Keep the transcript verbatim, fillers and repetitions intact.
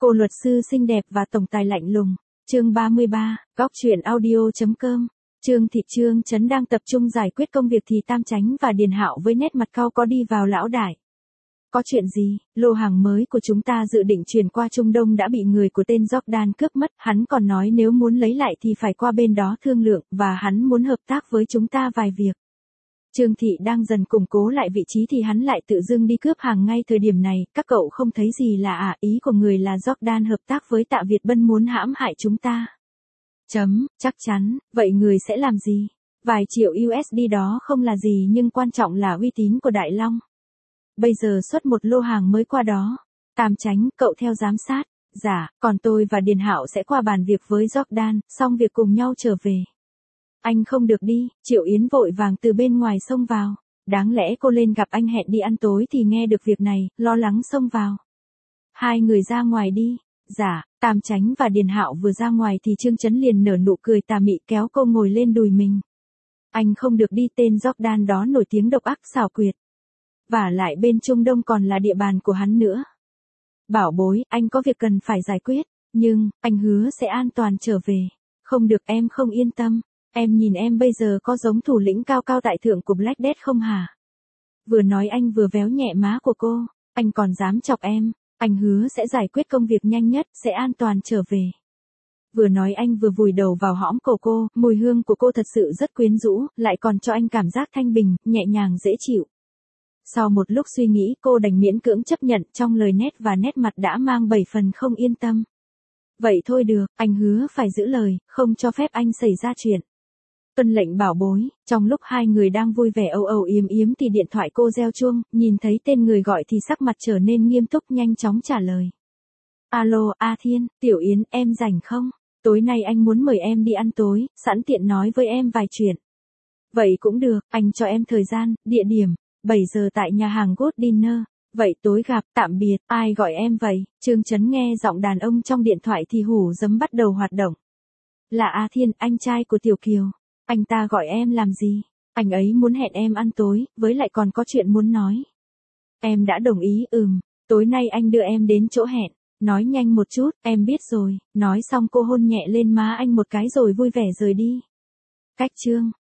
Cô luật sư xinh đẹp và tổng tài lạnh lùng. Chương ba mươi ba, góc truyện audio.com. Trương Thị Trương Chấn đang tập trung giải quyết công việc thì Tam Chánh và Điền Hạo với nét mặt cau có đi vào lão đại. Có chuyện gì? Lô hàng mới của chúng ta dự định chuyển qua Trung Đông đã bị người của tên Jordan cướp mất, hắn còn nói nếu muốn lấy lại thì phải qua bên đó thương lượng, và hắn muốn hợp tác với chúng ta vài việc. Trương Thị đang dần củng cố lại vị trí thì hắn lại tự dưng đi cướp hàng ngay thời điểm này, các cậu không thấy gì lạ à? Ý của người là Jordan hợp tác với Tạ Việt Bân muốn hãm hại chúng ta. Chấm, chắc chắn, vậy người sẽ làm gì? Vài triệu u ét đê đó không là gì nhưng quan trọng là uy tín của Đại Long. Bây giờ xuất một lô hàng mới qua đó. Tam Chánh, cậu theo giám sát. Dạ, còn tôi và Điền Hạo sẽ qua bàn việc với Jordan, xong việc cùng nhau trở về. Anh không được đi, Triệu Yến vội vàng từ bên ngoài xông vào. Đáng lẽ cô lên gặp anh hẹn đi ăn tối thì nghe được việc này, lo lắng xông vào. Hai người ra ngoài đi. Dạ, Tam Chánh và Điền Hạo vừa ra ngoài thì Trương Chấn liền nở nụ cười tà mị kéo cô ngồi lên đùi mình. Anh không được đi, tên Jordan đó nổi tiếng độc ác xảo quyệt. Và lại bên Trung Đông còn là địa bàn của hắn nữa. Bảo bối, anh có việc cần phải giải quyết, nhưng, anh hứa sẽ an toàn trở về. Không được, em không yên tâm. Em nhìn em bây giờ có giống thủ lĩnh cao cao tại thượng của Black Death không hả? Vừa nói anh vừa véo nhẹ má của cô. Anh còn dám chọc em. Anh hứa sẽ giải quyết công việc nhanh nhất, sẽ an toàn trở về. Vừa nói anh vừa vùi đầu vào hõm cổ cô, mùi hương của cô thật sự rất quyến rũ, lại còn cho anh cảm giác thanh bình, nhẹ nhàng dễ chịu. Sau một lúc suy nghĩ cô đành miễn cưỡng chấp nhận, trong lời nét và nét mặt đã mang bảy phần không yên tâm. Vậy thôi được, anh hứa phải giữ lời, không cho phép anh xảy ra chuyện. Tuân lệnh bảo bối. Trong lúc hai người đang vui vẻ âu âu yếm yếm thì điện thoại cô reo chuông, nhìn thấy tên người gọi thì sắc mặt trở nên nghiêm túc nhanh chóng trả lời. Alo, A Thiên, Tiểu Yến, em rảnh không? Tối nay anh muốn mời em đi ăn tối, sẵn tiện nói với em vài chuyện. Vậy cũng được, anh cho em thời gian, địa điểm, bảy giờ tại nhà hàng Good Dinner. Vậy tối gặp, tạm biệt, ai gọi em vậy? Trương Chấn nghe giọng đàn ông trong điện thoại thì hủ giấm bắt đầu hoạt động. Là A Thiên, anh trai của Tiểu Kiều. Anh ta gọi em làm gì? Anh ấy muốn hẹn em ăn tối, với lại còn có chuyện muốn nói. Em đã đồng ý, ừm, tối nay anh đưa em đến chỗ hẹn. Nói nhanh một chút, em biết rồi. Nói xong cô hôn nhẹ lên má anh một cái rồi vui vẻ rời đi. Cách chương